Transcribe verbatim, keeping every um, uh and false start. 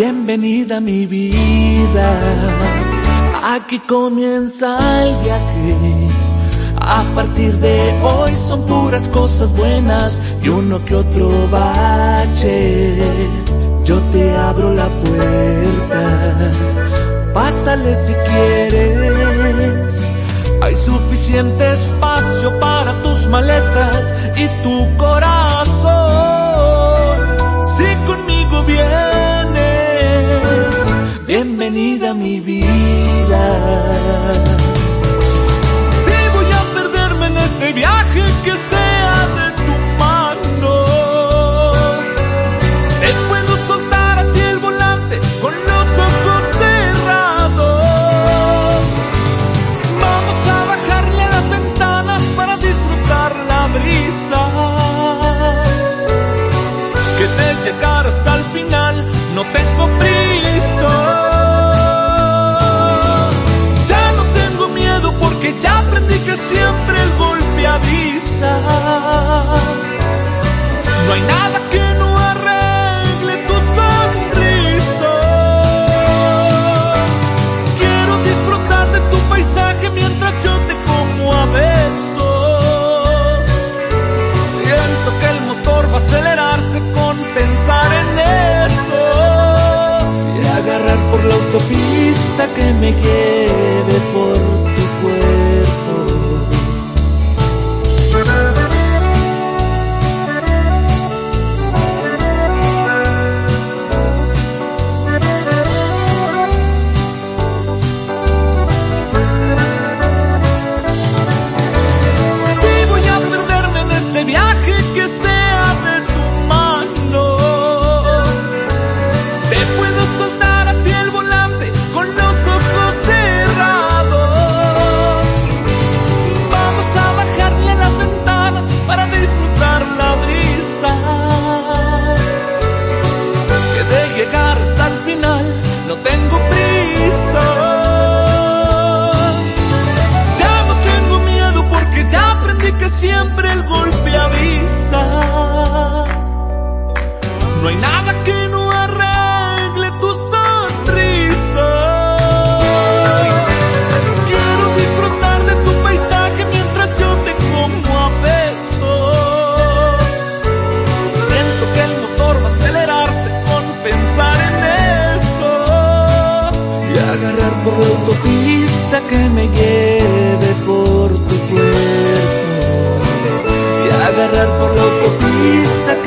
Bienvenida a mi vida, aquí comienza el viaje. A partir de hoy son puras cosas buenas y uno que otro bache. Yo te abro la puerta, pásale si quieres. Hay suficiente espacio para tus maletas y tu corazón. Si conmigo vienes, bienvenida a mi vida. Si voy a perderme en este viaje, que sea de tu mano. Te puedo soltar a ti el volante con los ojos cerrados. Vamos a bajarle a las ventanas para disfrutar la brisa. Que de llegar hasta el final no tengo prisa. Ya no tengo miedo porque ya aprendí que siempre el golpe avisa. No hay nada que no arregle tu sonrisa. Quiero disfrutar de tu paisaje mientras yo te como a besos. Siento que el motor va a acelerarse con pensar en eso. Y agarrar por la autopista que me lleve por tu cuerpo. Si voy a perderme en este viaje, que sea de tu mano. Te puedo soltar a ti el volante con los ojos cerrados. Vamos a bajarle a las ventanas para disfrutar la brisa. Que de llegar hasta el final no tengo prisa. Ya no tengo miedo porque ya aprendí que siempre el golpe avisa. No hay nada que no arregle tu sonrisa. Quiero disfrutar de tu paisaje mientras yo te como a besos. Siento que el motor va a acelerarse con pensar en eso. Y agarrar por la autopista que me lleve por tu cuerpo. Y agarrar por la autopista